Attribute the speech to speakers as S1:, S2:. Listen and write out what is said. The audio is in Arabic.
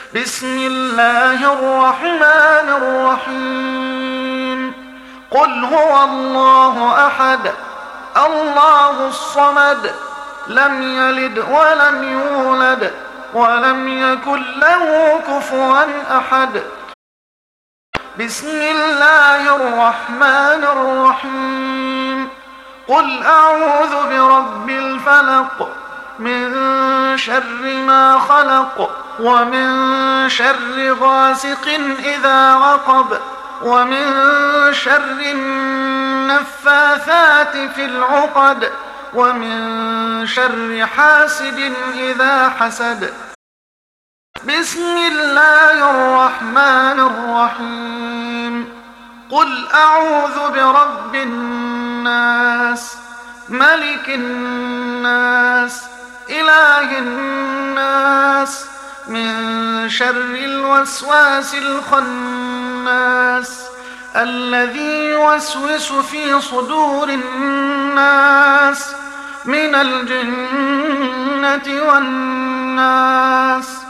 S1: بسم الله الرحمن الرحيم قل هو الله أحد الله الصمد لم يلد ولم يولد ولم يكن له كفوا أحد بسم الله الرحمن الرحيم قل أعوذ برب الفلق من شر ما خلق ومن شر غاسق إذا وقب ومن شر النفاثات في العقد ومن شر حاسد إذا حسد بسم الله الرحمن الرحيم قل أعوذ برب الناس ملك الناس إله الناس من شر الوسواس الخناس الذي يوسوس في صدور الناس من الجنة والناس